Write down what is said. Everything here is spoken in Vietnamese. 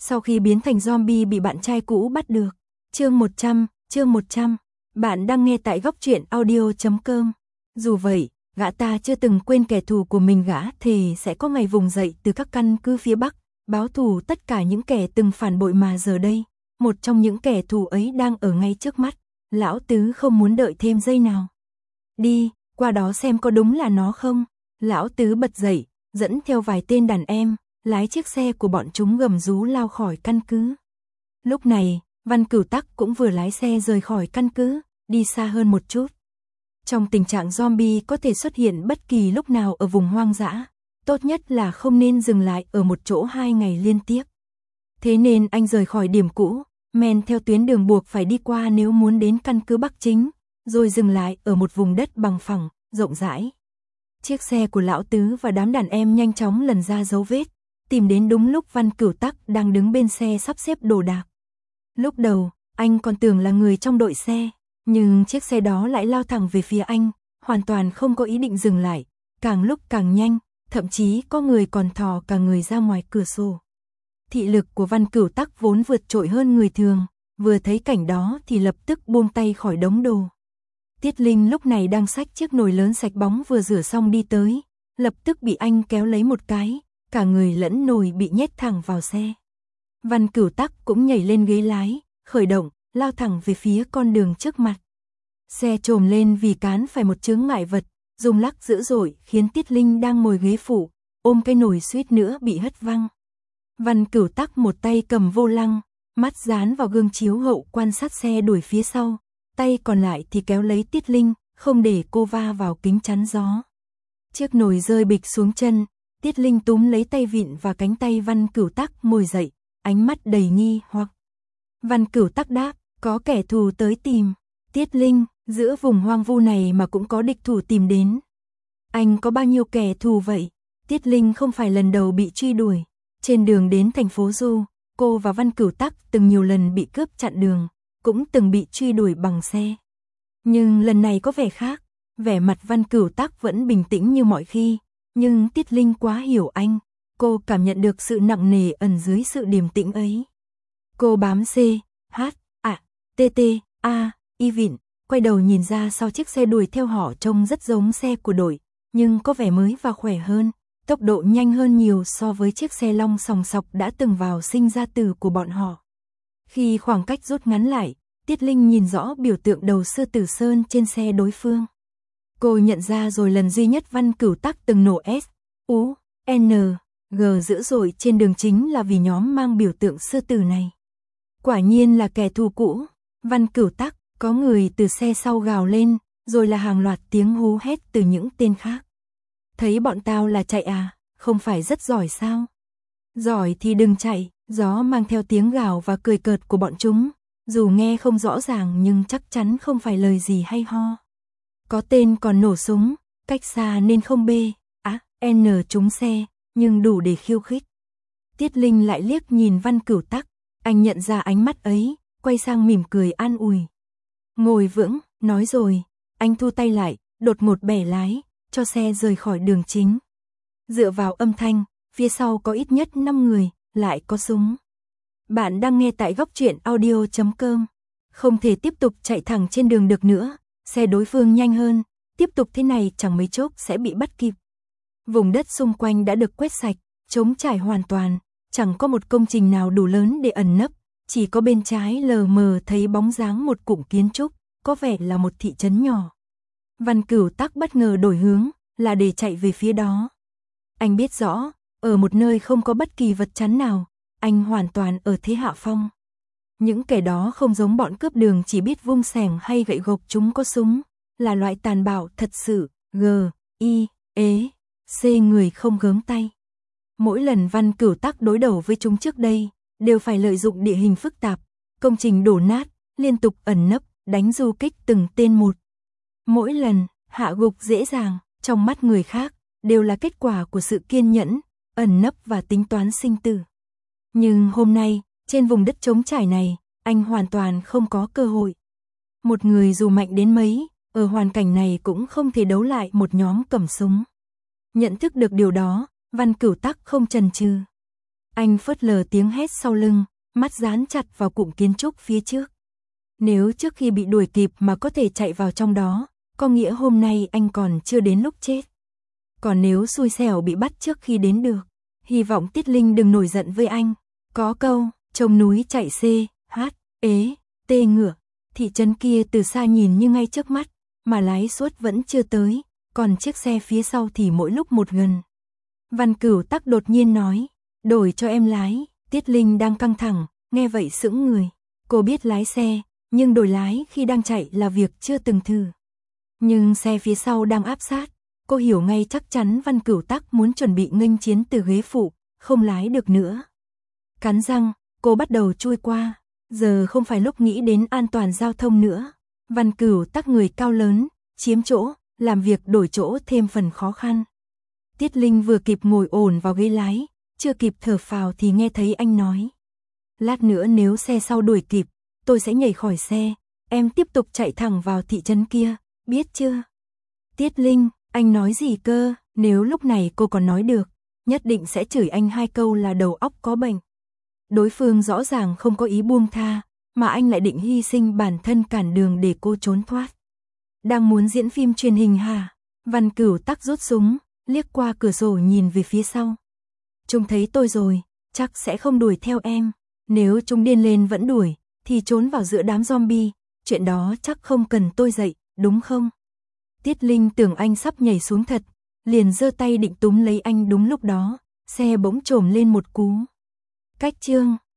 Sau khi biến thành zombie bị bạn trai cũ bắt được. Chương 100, bạn đang nghe tại góc truyện audio.com. Dù vậy, gã ta chưa từng quên kẻ thù của mình, gã thề sẽ có ngày vùng dậy từ các căn cứ phía Bắc, báo thù tất cả những kẻ từng phản bội, mà giờ đây, một trong những kẻ thù ấy đang ở ngay trước mắt. Lão Tứ không muốn đợi thêm giây nào. Đi, qua đó xem có đúng là nó không. Lão Tứ bật dậy, dẫn theo vài tên đàn em, lái chiếc xe của bọn chúng gầm rú lao khỏi căn cứ. Lúc này, Văn Cửu Tắc cũng vừa lái xe rời khỏi căn cứ, đi xa hơn một chút. Trong tình trạng zombie có thể xuất hiện bất kỳ lúc nào ở vùng hoang dã, tốt nhất là không nên dừng lại ở một chỗ 2 ngày liên tiếp. Thế nên anh rời khỏi điểm cũ, men theo tuyến đường buộc phải đi qua nếu muốn đến căn cứ Bắc chính, rồi dừng lại ở một vùng đất bằng phẳng, rộng rãi. Chiếc xe của Lão Tứ và đám đàn em nhanh chóng lần ra dấu vết, tìm đến đúng lúc Văn Cửu Tắc đang đứng bên xe sắp xếp đồ đạc. Lúc đầu, anh còn tưởng là người trong đội xe, nhưng chiếc xe đó lại lao thẳng về phía anh, hoàn toàn không có ý định dừng lại, càng lúc càng nhanh, thậm chí có người còn thò cả người ra ngoài cửa sổ. Thị lực của Văn Cửu Tắc vốn vượt trội hơn người thường, vừa thấy cảnh đó thì lập tức buông tay khỏi đống đồ. Tiết Linh lúc này đang xách chiếc nồi lớn sạch bóng vừa rửa xong đi tới, lập tức bị anh kéo lấy một cái, cả người lẫn nồi bị nhét thẳng vào xe. Văn Cửu Tắc cũng nhảy lên ghế lái, khởi động, lao thẳng về phía con đường trước mặt. Xe trồm lên vì cán phải một chướng ngại vật, rung lắc dữ dội khiến Tiết Linh đang ngồi ghế phụ, ôm cái nồi suýt nữa bị hất văng. Văn Cửu Tắc một tay cầm vô lăng, mắt dán vào gương chiếu hậu quan sát xe đuổi phía sau, tay còn lại thì kéo lấy Tiết Linh, không để cô va vào kính chắn gió. Chiếc nồi rơi bịch xuống chân, Tiết Linh túm lấy tay vịn và cánh tay Văn Cửu Tắc ngồi dậy, ánh mắt đầy nghi hoặc. Văn Cửu Tắc đáp, có kẻ thù tới tìm. Tiết Linh, giữa vùng hoang vu này mà cũng có địch thủ tìm đến. Anh có bao nhiêu kẻ thù vậy? Tiết Linh không phải lần đầu bị truy đuổi. Trên đường đến thành phố Du, cô và Văn Cửu Tắc từng nhiều lần bị cướp chặn đường, cũng từng bị truy đuổi bằng xe. Nhưng lần này có vẻ khác, vẻ mặt Văn Cửu Tắc vẫn bình tĩnh như mọi khi, nhưng Tiết Linh quá hiểu anh, cô cảm nhận được sự nặng nề ẩn dưới sự điềm tĩnh ấy. Cô bám C, H, A, T, T, A, Y vịn, quay đầu nhìn ra sau chiếc xe đuổi theo họ trông rất giống xe của đội, nhưng có vẻ mới và khỏe hơn, tốc độ nhanh hơn nhiều so với chiếc xe long sòng sọc đã từng vào sinh ra tử của bọn họ. Khi khoảng cách rút ngắn lại, Tiết Linh nhìn rõ biểu tượng đầu sư tử sơn trên xe đối phương. Cô nhận ra rồi lần duy nhất Văn Cửu Tắc từng nổ S, U, N, G dữ dội trên đường chính là vì nhóm mang biểu tượng sư tử này. Quả nhiên là kẻ thù cũ. Văn Cửu Tắc, có người từ xe sau gào lên, rồi là hàng loạt tiếng hú hét từ những tên khác. Thấy bọn tao là chạy à, không phải rất giỏi sao? Giỏi thì đừng chạy. Gió mang theo tiếng gào và cười cợt của bọn chúng, dù nghe không rõ ràng nhưng chắc chắn không phải lời gì hay ho. Có tên còn nổ súng, cách xa nên không B, N trúng xe, nhưng đủ để khiêu khích. Tiết Linh lại liếc nhìn Văn Cửu Tắc, anh nhận ra ánh mắt ấy, quay sang mỉm cười an ủi. Ngồi vững, nói rồi, anh thu tay lại, đột ngột bẻ lái, cho xe rời khỏi đường chính. Dựa vào âm thanh, phía sau có ít nhất 5 người, lại có súng. Bạn đang nghe tại góc truyện audio.com. Không thể tiếp tục chạy thẳng trên đường được nữa, xe đối phương nhanh hơn, tiếp tục thế này chẳng mấy chốc sẽ bị bắt kịp. Vùng đất xung quanh đã được quét sạch, trống trải hoàn toàn, chẳng có một công trình nào đủ lớn để ẩn nấp, chỉ có bên trái lờ mờ thấy bóng dáng một cụm kiến trúc, có vẻ là một thị trấn nhỏ. Văn Cửu Tắc bất ngờ đổi hướng, là để chạy về phía đó. Anh biết rõ, ở một nơi không có bất kỳ vật chắn nào, anh hoàn toàn ở thế hạ phong. Những kẻ đó không giống bọn cướp đường chỉ biết vung xẻng hay gậy gộc, chúng có súng, là loại tàn bạo thật sự, G, I, E, C người không gớm tay. Mỗi lần Văn Cửu Tắc đối đầu với chúng trước đây, đều phải lợi dụng địa hình phức tạp, công trình đổ nát, liên tục ẩn nấp, đánh du kích từng tên một. Mỗi lần, hạ gục dễ dàng, trong mắt người khác, đều là kết quả của sự kiên nhẫn, ẩn nấp và tính toán sinh tử. Nhưng hôm nay, trên vùng đất trống trải này, anh hoàn toàn không có cơ hội. Một người dù mạnh đến mấy, ở hoàn cảnh này cũng không thể đấu lại một nhóm cầm súng. Nhận thức được điều đó, Văn Cửu Tắc không chần chừ. Anh phớt lờ tiếng hét sau lưng, mắt dán chặt vào cụm kiến trúc phía trước. Nếu trước khi bị đuổi kịp mà có thể chạy vào trong đó, có nghĩa hôm nay anh còn chưa đến lúc chết. Còn nếu xui xẻo bị bắt trước khi đến được, hy vọng Tiết Linh đừng nổi giận với anh. Có câu, trông núi chạy C, H, ế, T ngựa, thị trấn kia từ xa nhìn như ngay trước mắt, mà lái suốt vẫn chưa tới, còn chiếc xe phía sau thì mỗi lúc một gần. Văn Cửu Tắc đột nhiên nói, đổi cho em lái. Tiết Linh đang căng thẳng, nghe vậy sững người. Cô biết lái xe, nhưng đổi lái khi đang chạy là việc chưa từng thử. Nhưng xe phía sau đang áp sát, cô hiểu ngay chắc chắn Văn Cửu Tắc muốn chuẩn bị nghênh chiến từ ghế phụ, không lái được nữa. Cắn răng, cô bắt đầu chui qua, giờ không phải lúc nghĩ đến an toàn giao thông nữa. Văn Cửu Tắc người cao lớn, chiếm chỗ, làm việc đổi chỗ thêm phần khó khăn. Tiết Linh vừa kịp ngồi ổn vào ghế lái, chưa kịp thở phào thì nghe thấy anh nói. Lát nữa nếu xe sau đuổi kịp, tôi sẽ nhảy khỏi xe, em tiếp tục chạy thẳng vào thị trấn kia, biết chưa? Tiết Linh, anh nói gì cơ? Nếu lúc này cô còn nói được, nhất định sẽ chửi anh 2 câu là đầu óc có bệnh. Đối phương rõ ràng không có ý buông tha, mà anh lại định hy sinh bản thân cản đường để cô trốn thoát. Đang muốn diễn phim truyền hình hả? Văn Cửu Tắc rút súng, liếc qua cửa sổ nhìn về phía sau. Chúng thấy tôi rồi, chắc sẽ không đuổi theo em. Nếu chúng điên lên vẫn đuổi, thì trốn vào giữa đám zombie. Chuyện đó chắc không cần tôi dạy, đúng không? Tiết Linh tưởng anh sắp nhảy xuống thật, liền giơ tay định túm lấy anh đúng lúc đó. Xe bỗng trồm lên một cú. Cách chương